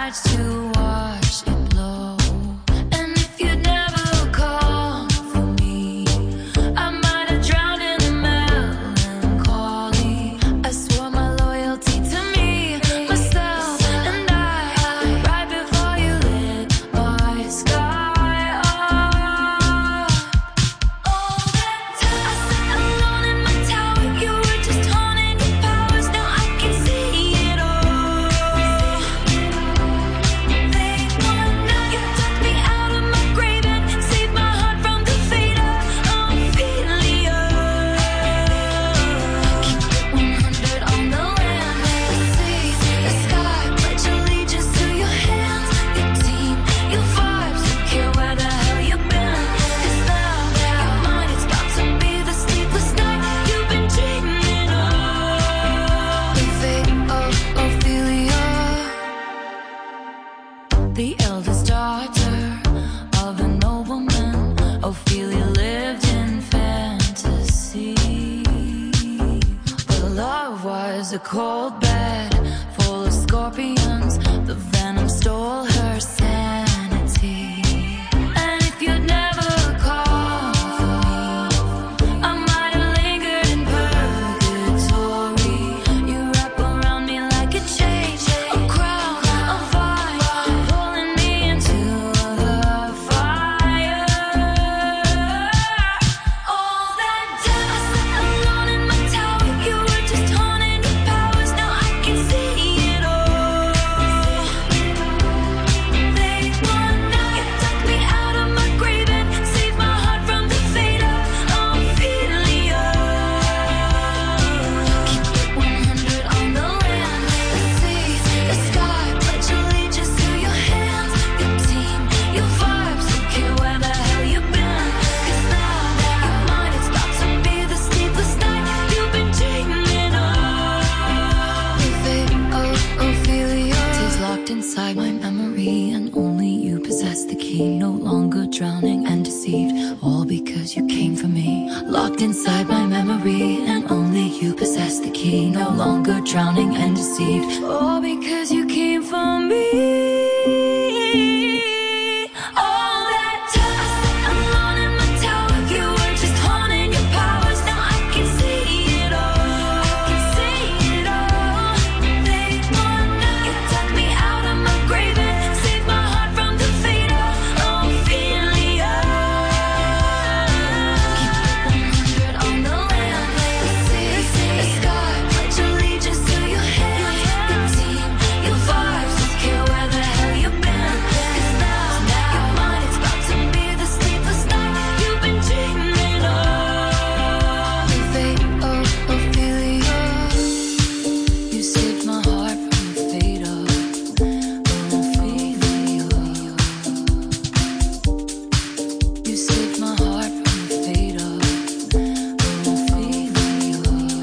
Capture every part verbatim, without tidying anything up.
nights to watch it blow. And if you'd never call for me, I might have drowned in the melancholy. I swore my loyalty to me, myself, and I, right before you lit my sky up. All that time I sat alone in my tower, you were just haunting your powers. Now I can see it all. Late one night, you took me out of my grave and saved my heart from the fate of Ophelia. Keep it one hundred on the land, the sea, the sky. Pledge allegiance to your hands, your team, your vibes. Don't care where the hell you've been. 'Cause now, your mind is about to be the sleepless night you've been dreaming of. The fate of Ophelia, the eldest daughter of a nobleman. Ophelia lived in fantasy, but love was a cold bed full of scorpions. The venom stole her sanity. And if you'd never called for me, I might have lingered in purgatory. You wrap around me like a chain, a crown, a vine, pulling me into the fire. All that time I sat alone in my tower, you were just haunting your powers. Now I can see it all. Late one night, you took me out of my grave and saved my heart from the fate of Ophelia. Keep it one hundred on the land, the sea, the sky. Pledge allegiance to your hands, your team, your vibes. Don't care where the hell you've been. 'Cause now, your mind is about to be the sleepless night you've been dreaming of. The fate of Ophelia stays locked inside my memory, and only you possess the key. No longer drowning and deceived, all because you came for me. Locked inside my memory, and only you possess the key. No longer drowning and deceived, all because you came for me. All that time I sat alone in my tower, you were just haunting your powers. Now I can see it all. I can see it all. Late one night, you took me out of my grave and saved my heart from the fate of Ophelia. Keep it one hundred on the land, the sea, the sky. Pledge allegiance to your hands, your team, your vibes. Don't care where the hell you've been. 'Cause now, your mind is about to be the sleepless night you've been dreaming of. The fate of Ophelia, you saved my heart from the fate of Ophelia. You saved my heart from the fate of Ophelia.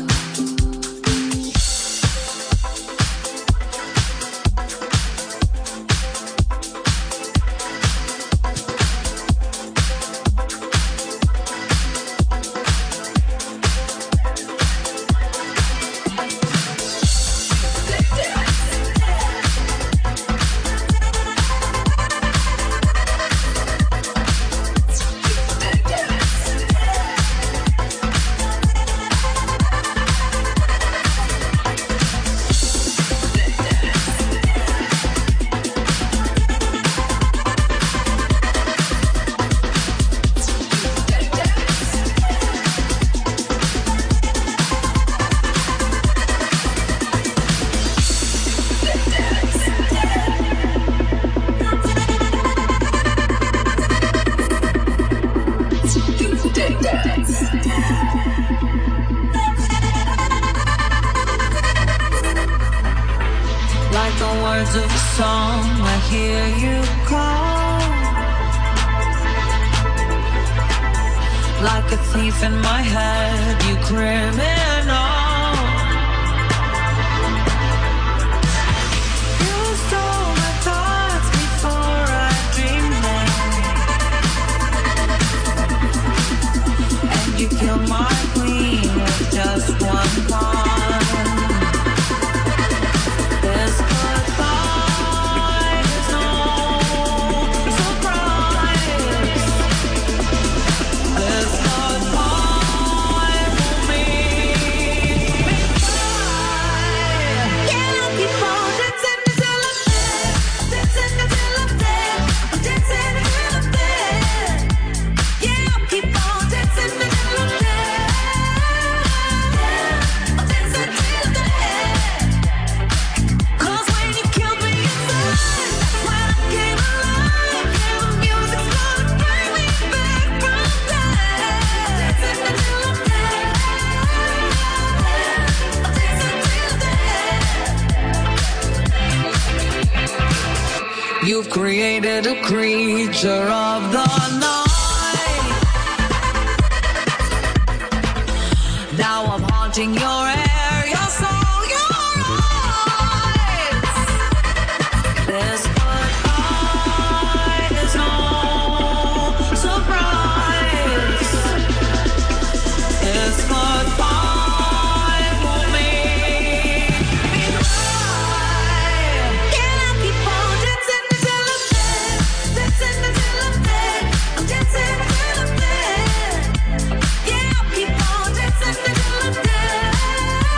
Like the words of a song, I hear you call. Like a thief in my head, you criminal. You stole my thoughts before I dreamed them, and you killed my queen with just one pawn. This goodbye You've created a creature of the night. Now I'm haunting your air, your soul, your eyes. This goodbye is no surprise. This goodbye will make me cry. Can I keep on dancing until I'm dead? Dancing until I'm dead. I'm dancing until I'm dead. Yeah, I'll keep on dancing until I'm dead.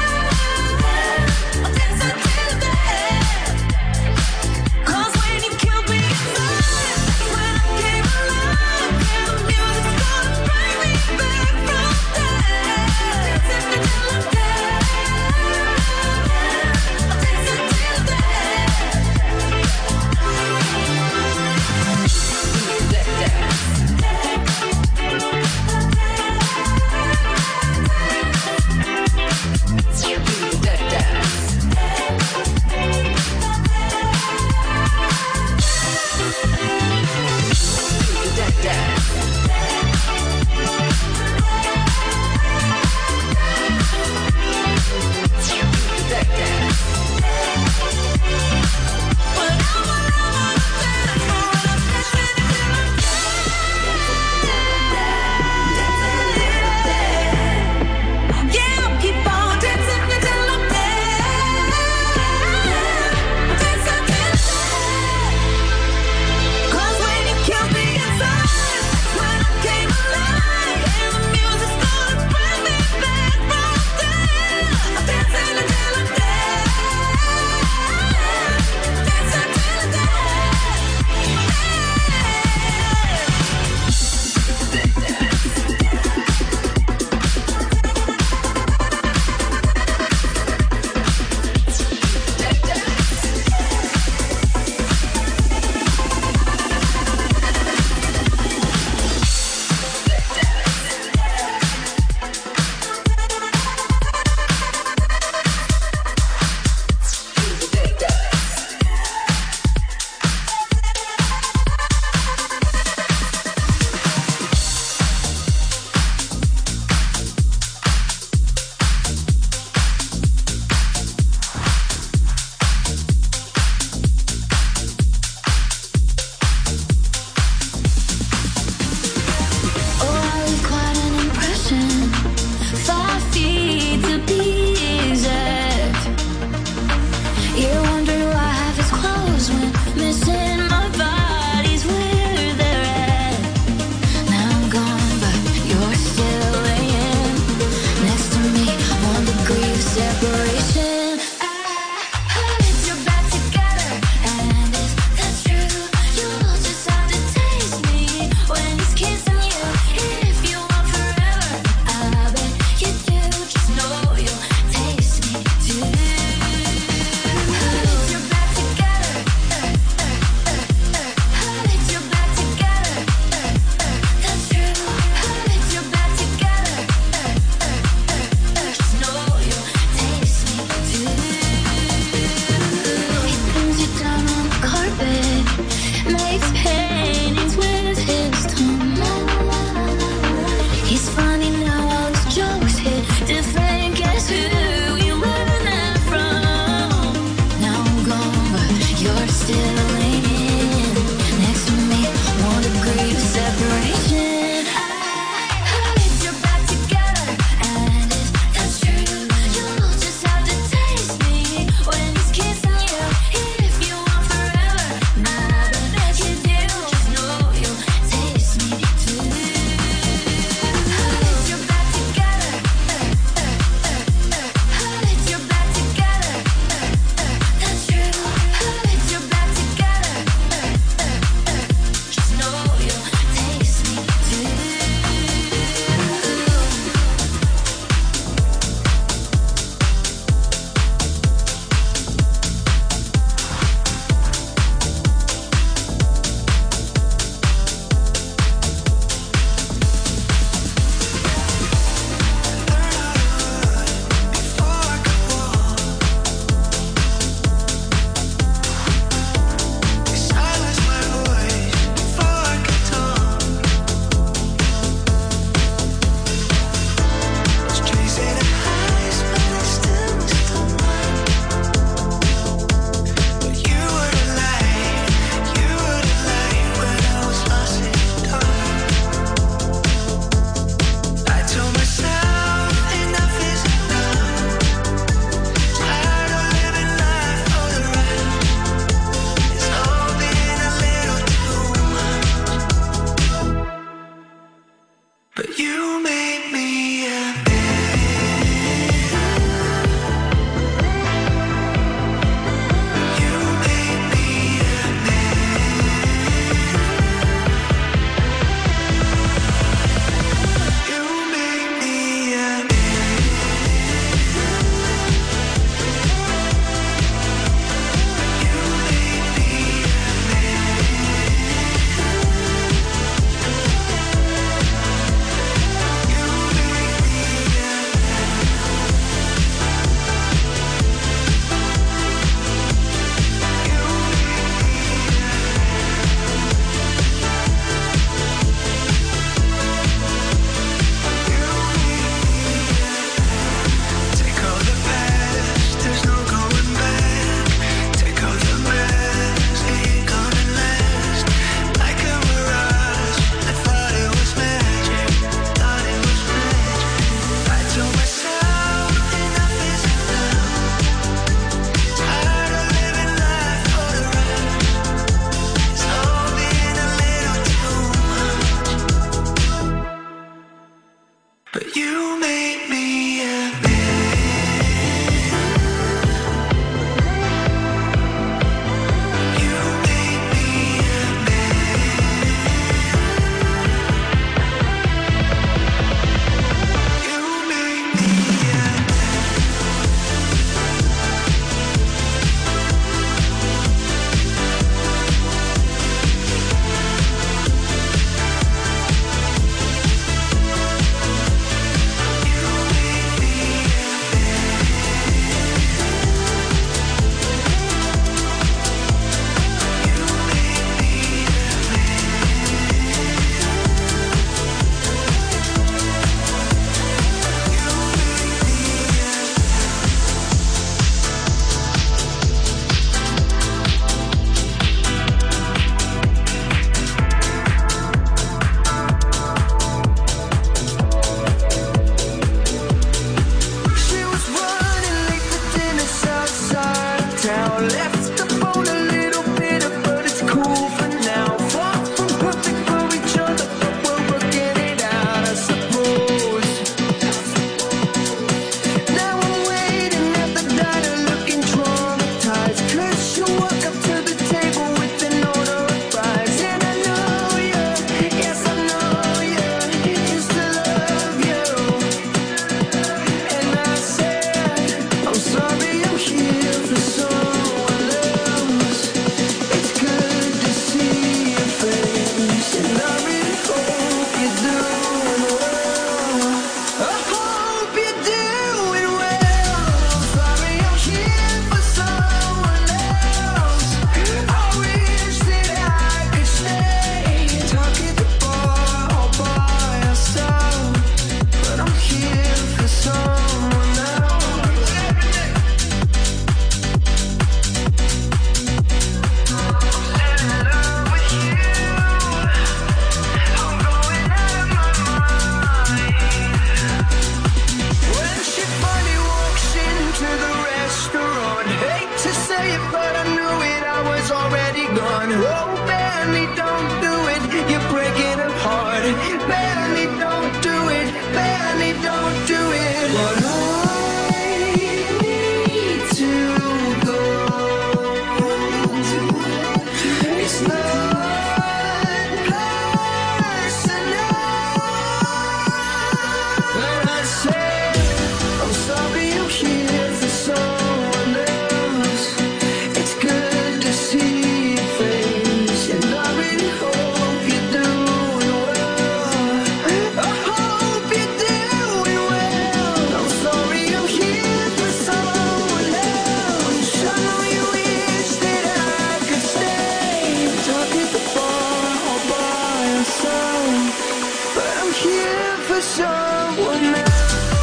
someone else.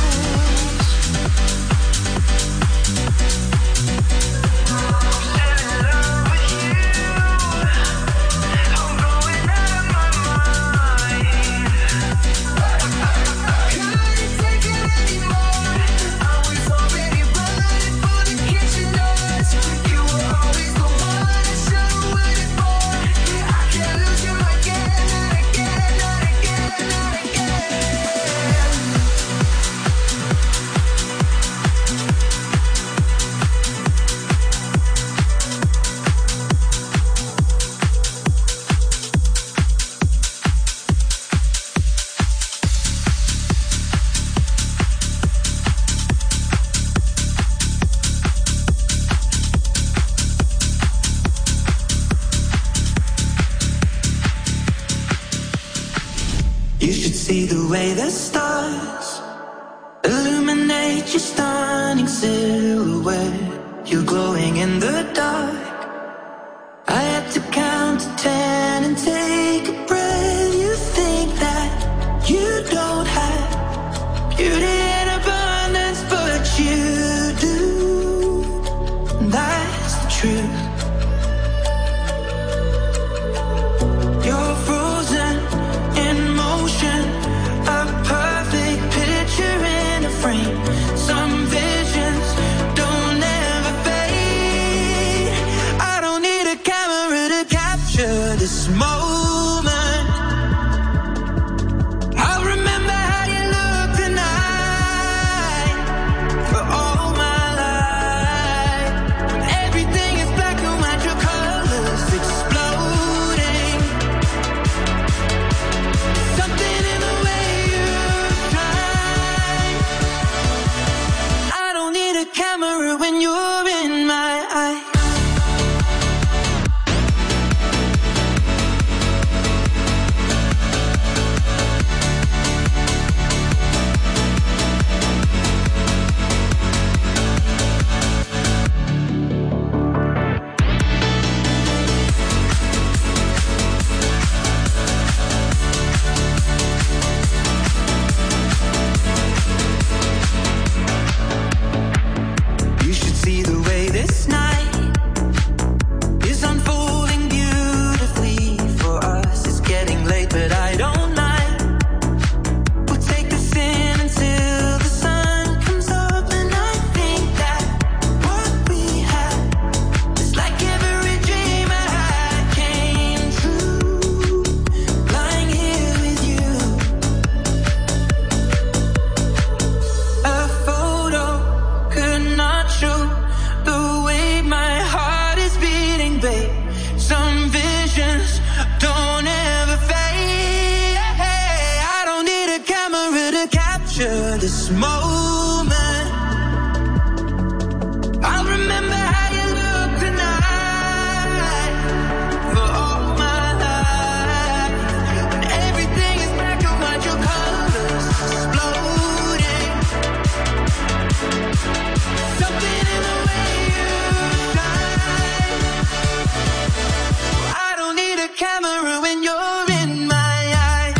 You should see the way the stars illuminate your stunning silhouette. You're glowing in the dark. I had to count to ten and take a breath. You think that you don't have beauty in abundance, but you do. And that's the truth. You're frozen in motion, a perfect picture in a frame. Some visions don't ever fade. I don't need a camera to capture this moment. I'll remember how you look tonight for all my life. When everything is black and white, your colors exploding. Something in the way you shine. I don't need a camera when you're in my eye. You should see the way this night is unfolding beautifully for us. It's getting late, but I don't mind. We'll take this in until the sun comes up, and I think that what we had is like every dream I had came true. Lying here with you, a photo could not show the way my heart is beating, babe. Some visions don't ever fade. I don't need a camera to capture this moment. I'll remember how you look tonight for all my life. When everything is black and white, your colors exploding. Something in the way you shine. I don't need a camera when you're in my eye.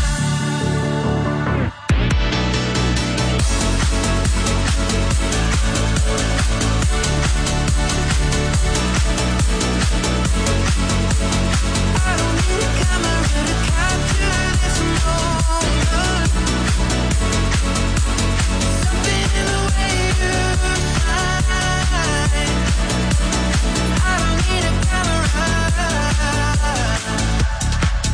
I don't need a camera to capture this moment. Something in the way you shine. I don't need a camera.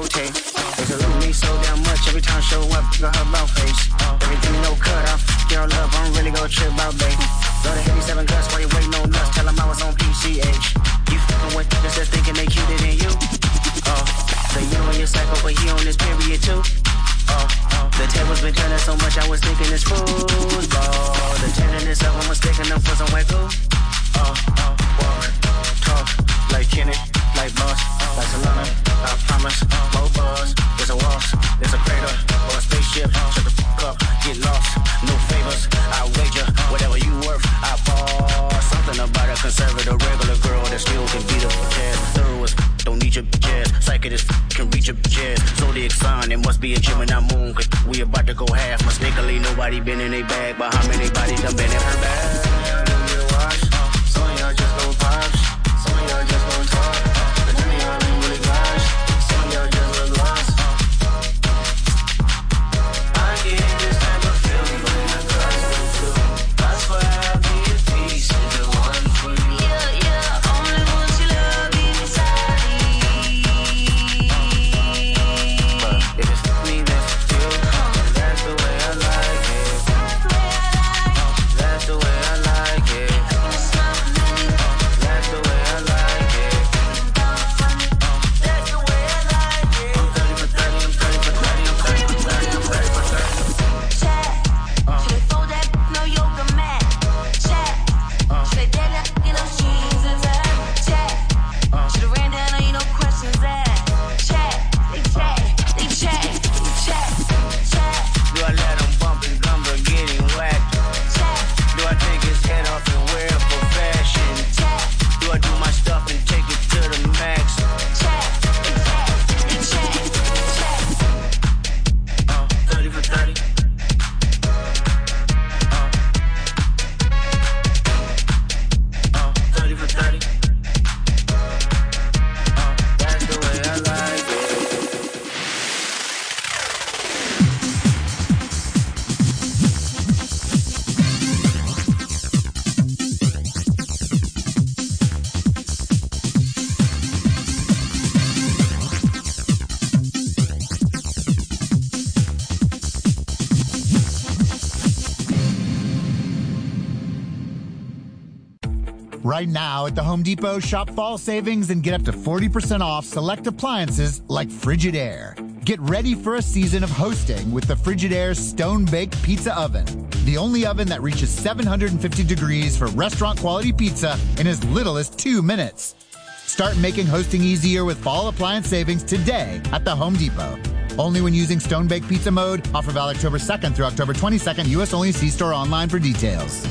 tape. They salute me so damn much every time I show up, got her about face. Everything no cut off, girl love, I don't really go trip about babe. Love to hit me seven guts while you waiting on nuts, tell them I was on P C H. You fucking with niggas that's thinking they cuter than you. Oh, the you on your cycle, but he on this period too. Oh, oh, the tables been turning so much, I was thinking it's football. The tenderness of them was sticking up for some wet glue. Oh, oh, walk, talk, like Kenny, like boss, like Solana, I promise, more buzz, there's a waltz, there's a crater, or a spaceship, shut the fuck up, get lost, no favors, I wager, whatever you worth, I ball, something about a conservative regular girl that still can beat up jazz, thorough as don't need your jazz, psychic as can reach your jazz, zodiac sign, it must be a Gemini moon, cause we about to go half, mistakenly nobody been in a bag, but how many bodies done been in her bag? Some of y'all just go pops, some of y'all just go talk, but none of y'all ain't really gosh, some of y'all just look lost. I get this type of feeling when I cross the two. That's why I be at peace, is the one for you. Yeah, yeah, only want your love inside me. But if it's me, then it's you, and that's the way I like it. That's the way I like it. That's the way I like it. That's the way I like it. I'm thirty for thirty, I'm thirty for thirty, I'm thirty for thirty, I'm thirty for thirty. Chat, should I fold that no yoga mat? Chat, should I dead that you know she's a that? Chat, should I ran down on you no questions asked? Chat, they chat, they chat, they chat, chat, Do I let him bump his gumbo getting whacked? chat, Do I take his head off and wear it for fashion? chat, Do I do my stuff and take it to the max? chat, they chat, they chat, chat. Uh, thirty for thirty. Uh, uh, thirty for thirty. Uh, that's the way I like it. Right now at the Home Depot, shop fall savings and get up to forty percent off select appliances like Frigidaire. Get ready for a season of hosting with the Frigidaire Stone-Baked Pizza Oven. The only oven that reaches seven hundred fifty degrees for restaurant-quality pizza in as little as two minutes. Start making hosting easier with fall appliance savings today at the Home Depot. Only when using Stone-Baked Pizza mode. Offer valid October second through October twenty-second. U S only. See store online for details.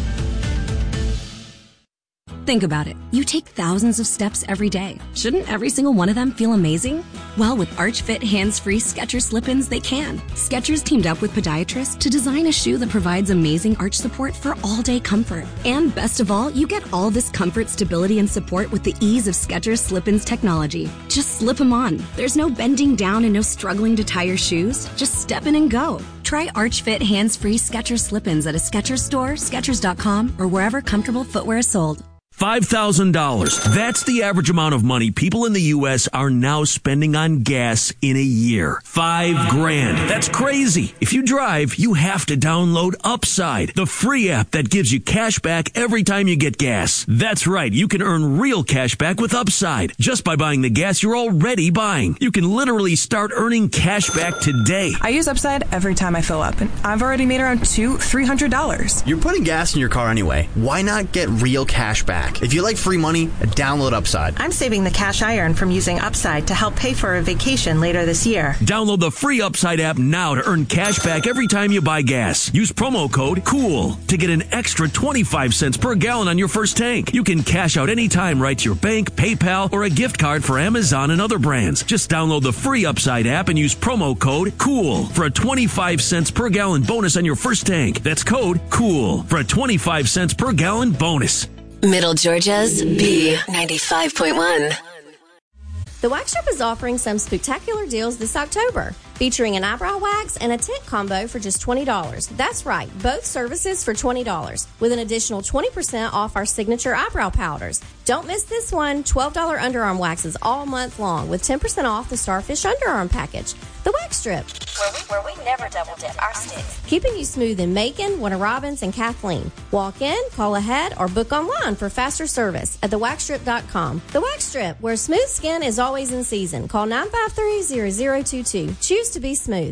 Think about it. You take thousands of steps every day. Shouldn't every single one of them feel amazing? Well, with Arch Fit hands-free Skechers slip-ins, they can. Skechers teamed up with podiatrists to design a shoe that provides amazing arch support for all-day comfort. And best of all, you get all this comfort, stability, and support with the ease of Skechers slip-ins technology. Just slip them on. There's no bending down and no struggling to tie your shoes. Just step in and go. Try Arch Fit hands-free Skechers slip-ins at a Skechers store, Skechers dot com, or wherever comfortable footwear is sold. five thousand dollars. That's the average amount of money people in the U S are now spending on gas in a year. Five grand. That's crazy. If you drive, you have to download Upside, the free app that gives you cash back every time you get gas. That's right. You can earn real cash back with Upside just by buying the gas you're already buying. You can literally start earning cash back today. I use Upside every time I fill up, and I've already made around two, three hundred dollars. You're putting gas in your car anyway. Why not get real cash back? If you like free money, download Upside. I'm saving the cash I earn from using Upside to help pay for a vacation later this year. Download the free Upside app now to earn cash back every time you buy gas. Use promo code COOL to get an extra twenty-five cents per gallon on your first tank. You can cash out anytime right to your bank, PayPal, or a gift card for Amazon and other brands. Just download the free Upside app and use promo code COOL for a twenty-five cents per gallon bonus on your first tank. That's code COOL for a twenty-five cents per gallon bonus. Middle Georgia's B ninety-five point one. The Wax Shop is offering some spectacular deals this October. featuring an eyebrow wax and a tint combo for just twenty dollars. That's right, both services for twenty dollars, with an additional twenty percent off our signature eyebrow powders. Don't miss this one, twelve dollars underarm waxes all month long with ten percent off the Starfish underarm package. The Wax Strip, Where we, where we never double dip our sticks. keeping you smooth in Macon, Warner Robins, and Kathleen. Walk in, call ahead, or book online for faster service at the wax strip dot com. The Wax Strip, where smooth skin is always in season. Call nine five three, zero zero two two. Choose to be smooth.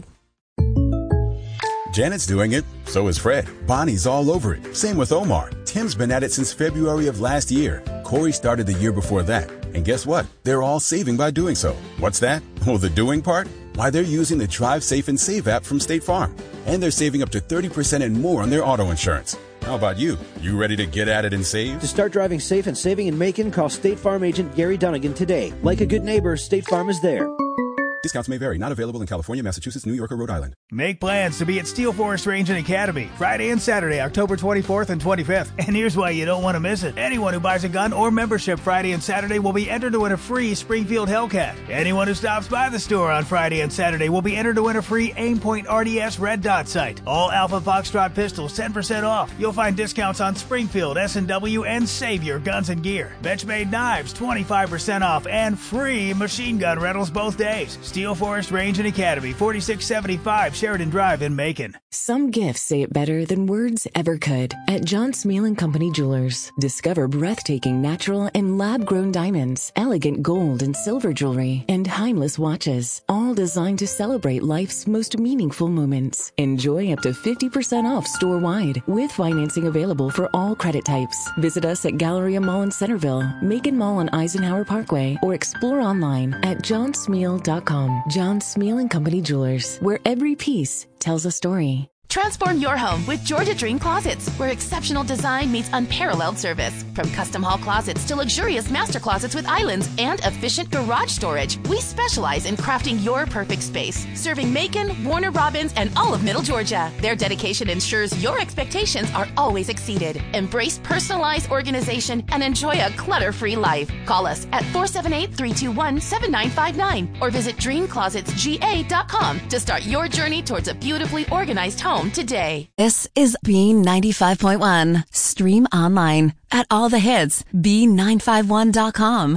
Janet's doing it, so is Fred. Bonnie's all over it. Same with Omar. Tim's been at it since February of last year. Corey started the year before that. And guess what? They're all saving by doing so. What's that? Well, the doing part? Why, they're using the Drive Safe and Save app from State Farm. And they're saving up to thirty percent and more on their auto insurance. How about you? You ready to get at it and save? To start driving safe and saving in Macon, call State Farm agent Gary Dunnigan today. Like a good neighbor, State Farm is there. Discounts may vary. Not available in California, Massachusetts, New York, or Rhode Island. Make plans to be at Steel Forest Range and Academy Friday and Saturday, October twenty-fourth and twenty-fifth. And here's why you don't want to miss it. Anyone who buys a gun or membership Friday and Saturday will be entered to win a free Springfield Hellcat. Anyone who stops by the store on Friday and Saturday will be entered to win a free Aimpoint R D S Red Dot sight. All Alpha Foxtrot pistols ten percent off. You'll find discounts on Springfield, S and W, and Savior Guns and Gear. Benchmade knives twenty-five percent off and free machine gun rentals both days. Steel Forest Range and Academy, forty-six seventy-five Sheridan Drive in Macon. Some gifts say it better than words ever could. At John Smeal and Company Jewelers, discover breathtaking natural and lab-grown diamonds, elegant gold and silver jewelry, and timeless watches, all designed to celebrate life's most meaningful moments. Enjoy up to fifty percent off store-wide, with financing available for all credit types. Visit us at Galleria Mall in Centerville, Macon Mall on Eisenhower Parkway, or explore online at john smeal dot com. John Smeal and Company Jewelers, where every piece tells a story. Transform your home with Georgia Dream Closets, where exceptional design meets unparalleled service. From custom hall closets to luxurious master closets with islands and efficient garage storage, we specialize in crafting your perfect space, serving Macon, Warner Robins, and all of Middle Georgia. Their dedication ensures your expectations are always exceeded. Embrace personalized organization and enjoy a clutter-free life. Call us at four seven eight, three two one, seven nine five nine or visit dream closets g a dot com to start your journey towards a beautifully organized home today. This is B ninety-five point one. Stream online at all the hits, B nine five one dot com.